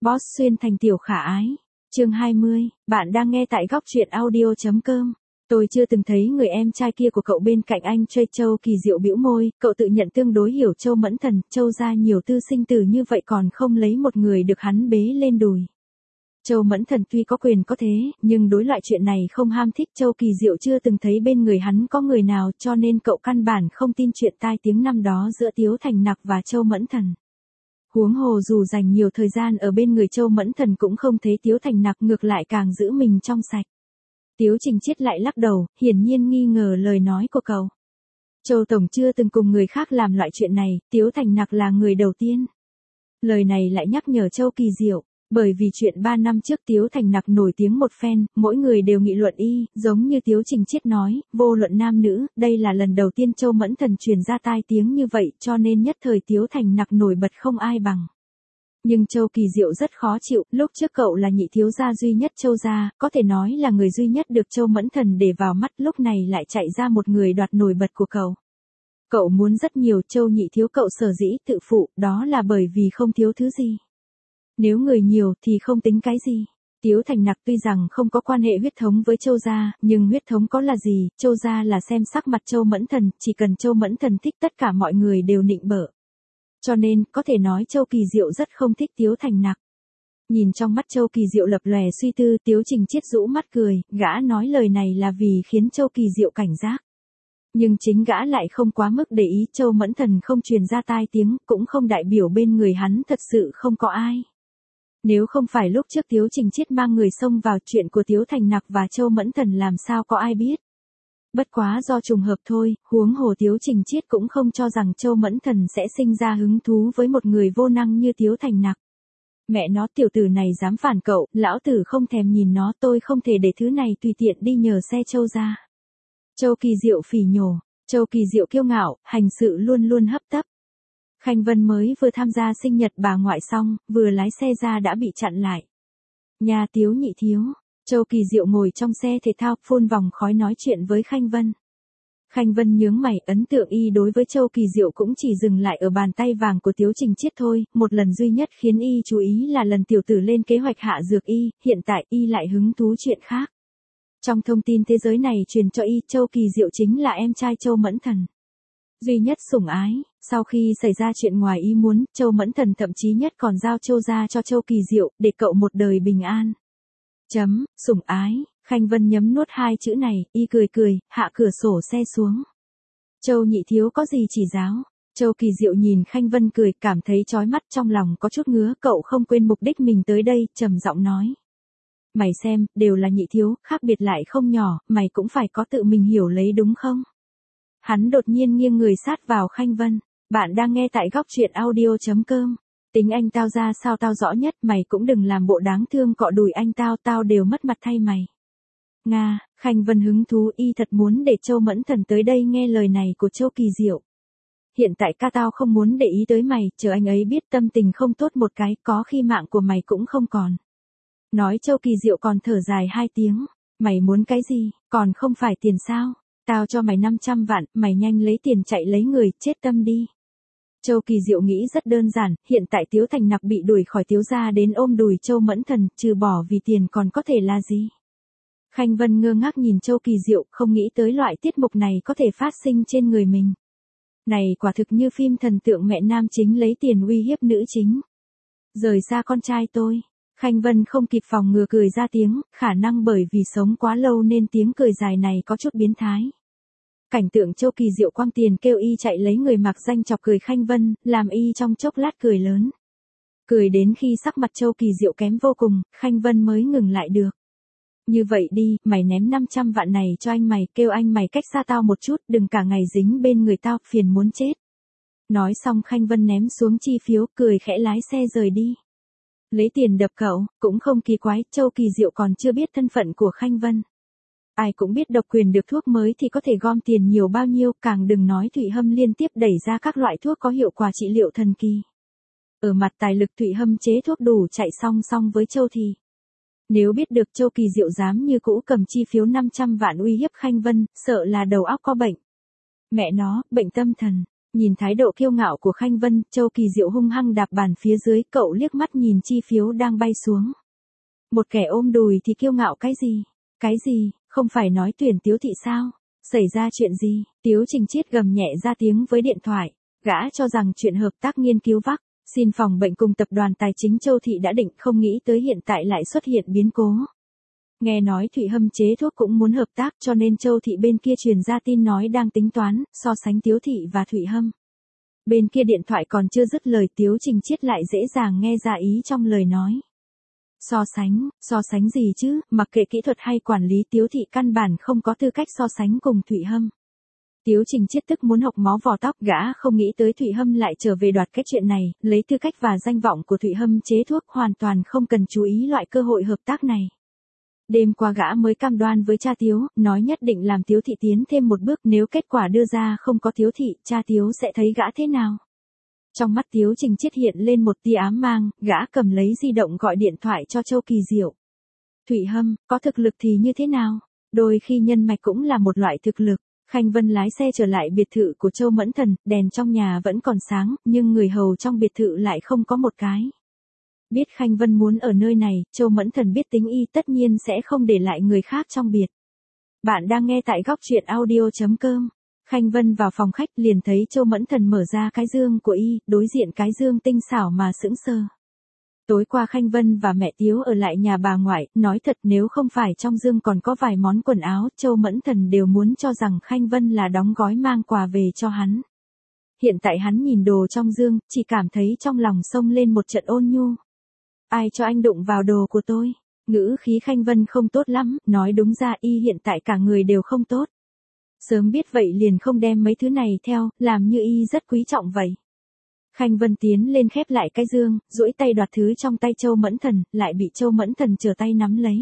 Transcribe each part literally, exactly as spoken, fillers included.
Boss xuyên thành tiểu khả ái. Chương hai mươi, bạn đang nghe tại góc truyện audio.com. Tôi chưa từng thấy người em trai kia của cậu bên cạnh anh Trey. Châu Kỳ Diệu bĩu môi, cậu tự nhận tương đối hiểu Châu Mẫn Thần, Châu gia nhiều tư sinh tử như vậy còn không lấy một người được hắn bế lên đùi. Châu Mẫn Thần tuy có quyền có thế, nhưng đối loại chuyện này không ham thích. Châu Kỳ Diệu chưa từng thấy bên người hắn có người nào, cho nên cậu căn bản không tin chuyện tai tiếng năm đó giữa Tiếu Thành Nặc và Châu Mẫn Thần. Huống hồ dù dành nhiều thời gian ở bên người Châu Mẫn Thần cũng không thấy Tiếu Thành Nặc, ngược lại càng giữ mình trong sạch. Tiếu Trình Chiết lại lắc đầu, hiển nhiên nghi ngờ lời nói của cậu. Châu Tổng chưa từng cùng người khác làm loại chuyện này, Tiếu Thành Nặc là người đầu tiên. Lời này lại nhắc nhở Châu Kỳ Diệu, bởi vì chuyện ba năm trước Tiếu Thành Nặc nổi tiếng một phen, mỗi người đều nghị luận y, giống như Tiếu Trình Chiết nói, vô luận nam nữ, đây là lần đầu tiên Châu Mẫn Thần truyền ra tai tiếng như vậy, cho nên nhất thời Tiếu Thành Nặc nổi bật không ai bằng. Nhưng Châu Kỳ Diệu rất khó chịu, lúc trước cậu là nhị thiếu gia duy nhất Châu gia, có thể nói là người duy nhất được Châu Mẫn Thần để vào mắt, lúc này lại chạy ra một người đoạt nổi bật của cậu. Cậu muốn rất nhiều. Châu nhị thiếu cậu sở dĩ tự phụ, đó là bởi vì không thiếu thứ gì. Nếu người nhiều thì không tính cái gì. Tiếu Thành Nặc tuy rằng không có quan hệ huyết thống với Châu gia, nhưng huyết thống có là gì, Châu gia là xem sắc mặt Châu Mẫn Thần, chỉ cần Châu Mẫn Thần thích tất cả mọi người đều nịnh bợ. Cho nên, có thể nói Châu Kỳ Diệu rất không thích Tiếu Thành Nặc. Nhìn trong mắt Châu Kỳ Diệu lập lòe suy tư, Tiếu Trình Chiết rũ mắt cười, gã nói lời này là vì khiến Châu Kỳ Diệu cảnh giác. Nhưng chính gã lại không quá mức để ý. Châu Mẫn Thần không truyền ra tai tiếng, cũng không đại biểu bên người hắn thật sự không có ai. Nếu không phải lúc trước Tiếu Trình Chiết mang người xông vào, chuyện của Tiếu Thành Nặc và Châu Mẫn Thần làm sao có ai biết. Bất quá do trùng hợp thôi, huống hồ Tiếu Trình Chiết cũng không cho rằng Châu Mẫn Thần sẽ sinh ra hứng thú với một người vô năng như Tiếu Thành Nặc. Mẹ nó, tiểu tử này dám phản cậu, lão tử không thèm nhìn nó, tôi không thể để thứ này tùy tiện đi nhờ xe Châu ra. Châu Kỳ Diệu phỉ nhổ, Châu Kỳ Diệu kiêu ngạo, hành sự luôn luôn hấp tấp. Khanh Vân mới vừa tham gia sinh nhật bà ngoại xong, vừa lái xe ra đã bị chặn lại. Nhà Tiếu nhị thiếu. Châu Kỳ Diệu ngồi trong xe thể thao, phun vòng khói nói chuyện với Khanh Vân. Khanh Vân nhướng mày, ấn tượng y đối với Châu Kỳ Diệu cũng chỉ dừng lại ở bàn tay vàng của Tiếu Trình Chiết thôi, một lần duy nhất khiến y chú ý là lần tiểu tử lên kế hoạch hạ dược y, hiện tại y lại hứng thú chuyện khác. Trong thông tin thế giới này truyền cho y, Châu Kỳ Diệu chính là em trai Châu Mẫn Thần. Duy nhất sủng ái, sau khi xảy ra chuyện ngoài ý muốn, Châu Mẫn Thần thậm chí nhất còn giao Châu gia cho Châu Kỳ Diệu, để cậu một đời bình an. Chấm, sủng ái, Khanh Vân nhấm nuốt hai chữ này, y cười cười, hạ cửa sổ xe xuống. Châu nhị thiếu có gì chỉ giáo? Châu Kỳ Diệu nhìn Khanh Vân cười, cảm thấy chói mắt, trong lòng có chút ngứa, cậu không quên mục đích mình tới đây, trầm giọng nói. Mày xem, đều là nhị thiếu, khác biệt lại không nhỏ, mày cũng phải có tự mình hiểu lấy đúng không? Hắn đột nhiên nghiêng người sát vào Khanh Vân. Bạn đang nghe tại góc truyện audio.com. Tính anh tao ra sao tao rõ nhất, mày cũng đừng làm bộ đáng thương cọ đùi anh tao, tao đều mất mặt thay mày. Nga, Khanh Vân hứng thú, y thật muốn để Châu Mẫn Thần tới đây nghe lời này của Châu Kỳ Diệu. Hiện tại ca tao không muốn để ý tới mày, chờ anh ấy biết tâm tình không tốt một cái, có khi mạng của mày cũng không còn. Nói Châu Kỳ Diệu còn thở dài hai tiếng, mày muốn cái gì, còn không phải tiền sao? Tao cho mày năm trăm vạn, mày nhanh lấy tiền chạy lấy người, chết tâm đi. Châu Kỳ Diệu nghĩ rất đơn giản, hiện tại Tiếu Thành Nặc bị đuổi khỏi Tiếu gia đến ôm đùi Châu Mẫn Thần, trừ bỏ vì tiền còn có thể là gì? Khanh Vân ngơ ngác nhìn Châu Kỳ Diệu, không nghĩ tới loại tiết mục này có thể phát sinh trên người mình. Này quả thực như phim thần tượng mẹ nam chính lấy tiền uy hiếp nữ chính. Rời xa con trai tôi. Khanh Vân không kịp phòng ngừa cười ra tiếng, khả năng bởi vì sống quá lâu nên tiếng cười dài này có chút biến thái. Cảnh tượng Châu Kỳ Diệu quăng tiền kêu y chạy lấy người mặc danh chọc cười Khanh Vân, làm y trong chốc lát cười lớn. Cười đến khi sắc mặt Châu Kỳ Diệu kém vô cùng, Khanh Vân mới ngừng lại được. Như vậy đi, mày ném năm trăm vạn này cho anh mày, kêu anh mày cách xa tao một chút, đừng cả ngày dính bên người tao, phiền muốn chết. Nói xong Khanh Vân ném xuống chi phiếu, cười khẽ lái xe rời đi. Lấy tiền đập cậu, cũng không kỳ quái, Châu Kỳ Diệu còn chưa biết thân phận của Khanh Vân. Ai cũng biết độc quyền được thuốc mới thì có thể gom tiền nhiều bao nhiêu, càng đừng nói Thụy Hâm liên tiếp đẩy ra các loại thuốc có hiệu quả trị liệu thần kỳ. Ở mặt tài lực Thụy Hâm chế thuốc đủ chạy song song với Châu thì. Nếu biết được Châu Kỳ Diệu dám như cũ cầm chi phiếu năm trăm vạn uy hiếp Khanh Vân, sợ là đầu óc có bệnh. Mẹ nó, bệnh tâm thần. Nhìn thái độ kiêu ngạo của Khanh Vân, Châu Kỳ Diệu hung hăng đạp bàn phía dưới, cậu liếc mắt nhìn chi phiếu đang bay xuống. Một kẻ ôm đùi thì kiêu ngạo cái gì? Cái gì, không phải nói tuyển Tiếu thị sao? Xảy ra chuyện gì? Tiếu Trình Chiết gầm nhẹ ra tiếng với điện thoại. Gã cho rằng chuyện hợp tác nghiên cứu vắc xin phòng bệnh cùng tập đoàn tài chính Châu Thị đã định, không nghĩ tới hiện tại lại xuất hiện biến cố. Nghe nói Thụy Hâm chế thuốc cũng muốn hợp tác, cho nên Châu Thị bên kia truyền ra tin nói đang tính toán, so sánh Tiếu Thị và Thụy Hâm. Bên kia điện thoại còn chưa dứt lời, Tiếu Trình Chiết lại dễ dàng nghe ra ý trong lời nói. So sánh, so sánh gì chứ, mặc kệ kỹ thuật hay quản lý, Tiếu Thị căn bản không có tư cách so sánh cùng Thụy Hâm. Tiếu Trình Chiết tức muốn hộc máu vò tóc, gã không nghĩ tới Thụy Hâm lại trở về đoạt cái chuyện này, lấy tư cách và danh vọng của Thụy Hâm chế thuốc, hoàn toàn không cần chú ý loại cơ hội hợp tác này. Đêm qua gã mới cam đoan với cha Tiếu, nói nhất định làm Tiếu Thị tiến thêm một bước, nếu kết quả đưa ra không có Tiếu Thị, cha Tiếu sẽ thấy gã thế nào. Trong mắt Tiếu Trình Chiết hiện lên một tia ám mang, gã cầm lấy di động gọi điện thoại cho Châu Kỳ Diệu. Thụy Hâm, có thực lực thì như thế nào? Đôi khi nhân mạch cũng là một loại thực lực. Khanh Vân lái xe trở lại biệt thự của Châu Mẫn Thần, đèn trong nhà vẫn còn sáng, nhưng người hầu trong biệt thự lại không có một cái. Biết Khanh Vân muốn ở nơi này, Châu Mẫn Thần biết tính y tất nhiên sẽ không để lại người khác trong biệt. Bạn đang nghe tại góc truyện audio chấm com. Khanh Vân vào phòng khách liền thấy Châu Mẫn Thần mở ra cái dương của y, đối diện cái dương tinh xảo mà sững sờ. Tối qua Khanh Vân và mẹ Tiếu ở lại nhà bà ngoại, nói thật nếu không phải trong dương còn có vài món quần áo, Châu Mẫn Thần đều muốn cho rằng Khanh Vân là đóng gói mang quà về cho hắn. Hiện tại hắn nhìn đồ trong dương, chỉ cảm thấy trong lòng xông lên một trận ôn nhu. Ai cho anh đụng vào đồ của tôi? Ngữ khí Khanh Vân không tốt lắm, nói đúng ra y hiện tại cả người đều không tốt. Sớm biết vậy liền không đem mấy thứ này theo, làm như y rất quý trọng vậy. Khanh Vân tiến lên khép lại cái dương, duỗi tay đoạt thứ trong tay Châu Mẫn Thần, lại bị Châu Mẫn Thần trở tay nắm lấy.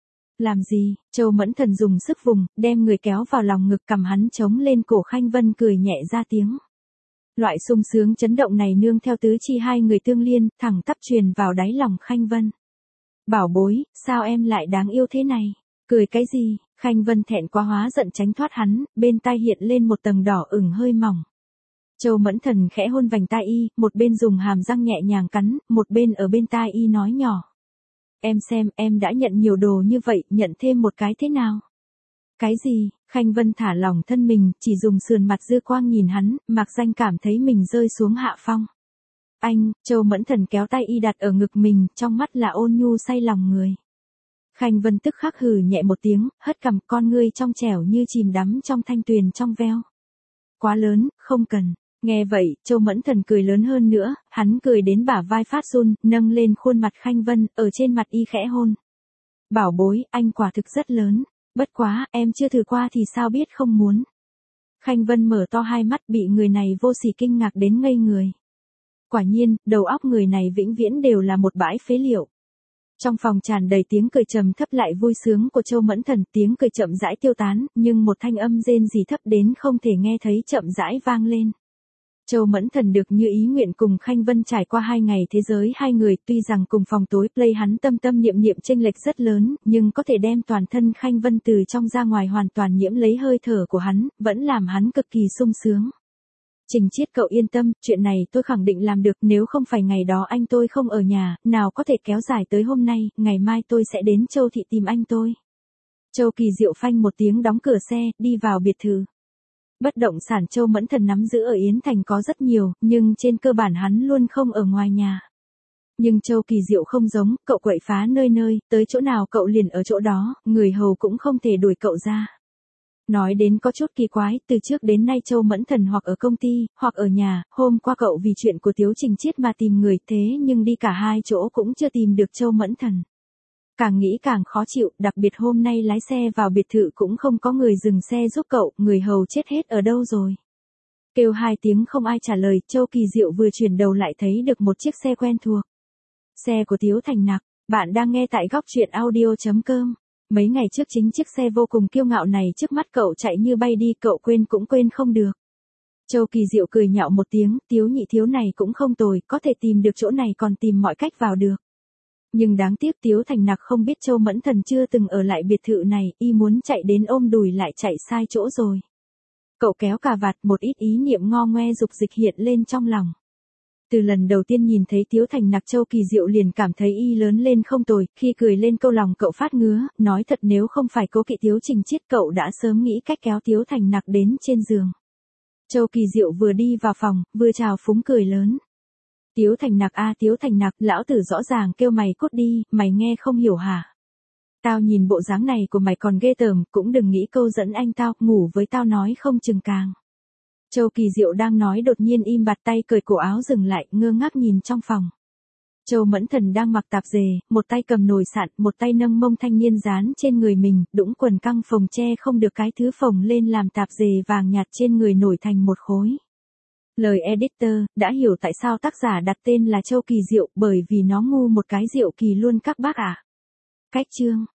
Làm gì? Châu Mẫn Thần dùng sức vùng, đem người kéo vào lòng ngực, cầm hắn chống lên cổ. Khanh Vân cười nhẹ ra tiếng. Loại sung sướng chấn động này nương theo tứ chi hai người tương liên, thẳng tắp truyền vào đáy lòng Khanh Vân. Bảo bối, sao em lại đáng yêu thế này? Cười cái gì? Khanh Vân thẹn quá hóa giận tránh thoát hắn, bên tai hiện lên một tầng đỏ ửng hơi mỏng. Châu Mẫn Thần khẽ hôn vành tai y, một bên dùng hàm răng nhẹ nhàng cắn, một bên ở bên tai y nói nhỏ. Em xem, em đã nhận nhiều đồ như vậy, nhận thêm một cái thế nào? Cái gì? Khanh Vân thả lỏng thân mình, chỉ dùng sườn mặt dư quang nhìn hắn, mạc danh cảm thấy mình rơi xuống hạ phong. Anh, Châu Mẫn Thần kéo tay y đặt ở ngực mình, trong mắt là ôn nhu say lòng người. Khanh Vân tức khắc hừ nhẹ một tiếng, hất cằm, con ngươi trong trẻo như chìm đắm trong thanh tuyền trong veo. Quá lớn, không cần. Nghe vậy, Châu Mẫn Thần cười lớn hơn nữa, hắn cười đến bả vai phát run, nâng lên khuôn mặt Khanh Vân, ở trên mặt y khẽ hôn. Bảo bối, anh quả thực rất lớn. Bất quá, em chưa thử qua thì sao biết không muốn. Khanh Vân mở to hai mắt, bị người này vô sỉ kinh ngạc đến ngây người. Quả nhiên, đầu óc người này vĩnh viễn đều là một bãi phế liệu. Trong phòng tràn đầy tiếng cười trầm thấp lại vui sướng của Châu Mẫn Thần, tiếng cười chậm rãi tiêu tán, nhưng một thanh âm rên rỉ thấp đến không thể nghe thấy chậm rãi vang lên. Châu Mẫn Thần được như ý nguyện cùng Khanh Vân trải qua hai ngày thế giới hai người, tuy rằng cùng phòng tối play hắn tâm tâm niệm niệm chênh lệch rất lớn, nhưng có thể đem toàn thân Khanh Vân từ trong ra ngoài hoàn toàn nhiễm lấy hơi thở của hắn, vẫn làm hắn cực kỳ sung sướng. Trình Chiết cậu yên tâm, chuyện này tôi khẳng định làm được, nếu không phải ngày đó anh tôi không ở nhà, nào có thể kéo dài tới hôm nay, ngày mai tôi sẽ đến Châu Thị tìm anh tôi. Châu Kỳ Diệu phanh một tiếng đóng cửa xe, đi vào biệt thự. Bất động sản Châu Mẫn Thần nắm giữ ở Yến Thành có rất nhiều, nhưng trên cơ bản hắn luôn không ở ngoài nhà. Nhưng Châu Kỳ Diệu không giống, cậu quậy phá nơi nơi, tới chỗ nào cậu liền ở chỗ đó, người hầu cũng không thể đuổi cậu ra. Nói đến có chút kỳ quái, từ trước đến nay Châu Mẫn Thần hoặc ở công ty, hoặc ở nhà, hôm qua cậu vì chuyện của Tiếu Trình Chiết mà tìm người, thế nhưng đi cả hai chỗ cũng chưa tìm được Châu Mẫn Thần. Càng nghĩ càng khó chịu, đặc biệt hôm nay lái xe vào biệt thự cũng không có người dừng xe giúp cậu, người hầu chết hết ở đâu rồi. Kêu hai tiếng không ai trả lời, Châu Kỳ Diệu vừa chuyển đầu lại thấy được một chiếc xe quen thuộc. Xe của Tiếu Thành Nặc, bạn đang nghe tại góc truyện audio chấm com. Mấy ngày trước chính chiếc xe vô cùng kiêu ngạo này trước mắt cậu chạy như bay đi, cậu quên cũng quên không được. Châu Kỳ Diệu cười nhạo một tiếng, Tiếu nhị thiếu này cũng không tồi, có thể tìm được chỗ này còn tìm mọi cách vào được. Nhưng đáng tiếc Tiếu Thành Nặc không biết Châu Mẫn Thần chưa từng ở lại biệt thự này, y muốn chạy đến ôm đùi lại chạy sai chỗ rồi. Cậu kéo cà vạt, một ít ý niệm ngo ngoe dục dịch hiện lên trong lòng. Từ lần đầu tiên nhìn thấy Tiếu Thành Nặc Châu Kỳ Diệu liền cảm thấy y lớn lên không tồi, khi cười lên câu lòng cậu phát ngứa, nói thật nếu không phải cố kỵ Tiếu Trình Chiết cậu đã sớm nghĩ cách kéo Tiếu Thành Nặc đến trên giường. Châu Kỳ Diệu vừa đi vào phòng, vừa chào phúng cười lớn. Tiếu Thành Nặc a Tiếu Thành Nặc, lão tử rõ ràng kêu mày cút đi, mày nghe không hiểu hả? Tao nhìn bộ dáng này của mày còn ghê tởm, cũng đừng nghĩ câu dẫn anh tao, ngủ với tao nói không chừng càng. Châu Kỳ Diệu đang nói đột nhiên im bặt, tay cởi cổ áo dừng lại, ngơ ngác nhìn trong phòng. Châu Mẫn Thần đang mặc tạp dề, một tay cầm nồi sạn, một tay nâng mông thanh niên dán trên người mình, đũng quần căng phồng che không được cái thứ phồng lên làm tạp dề vàng nhạt trên người nổi thành một khối. Lời editor, đã hiểu tại sao tác giả đặt tên là Châu Kỳ Diệu, bởi vì nó ngu một cái diệu kỳ luôn các bác ạ. À. Cách chương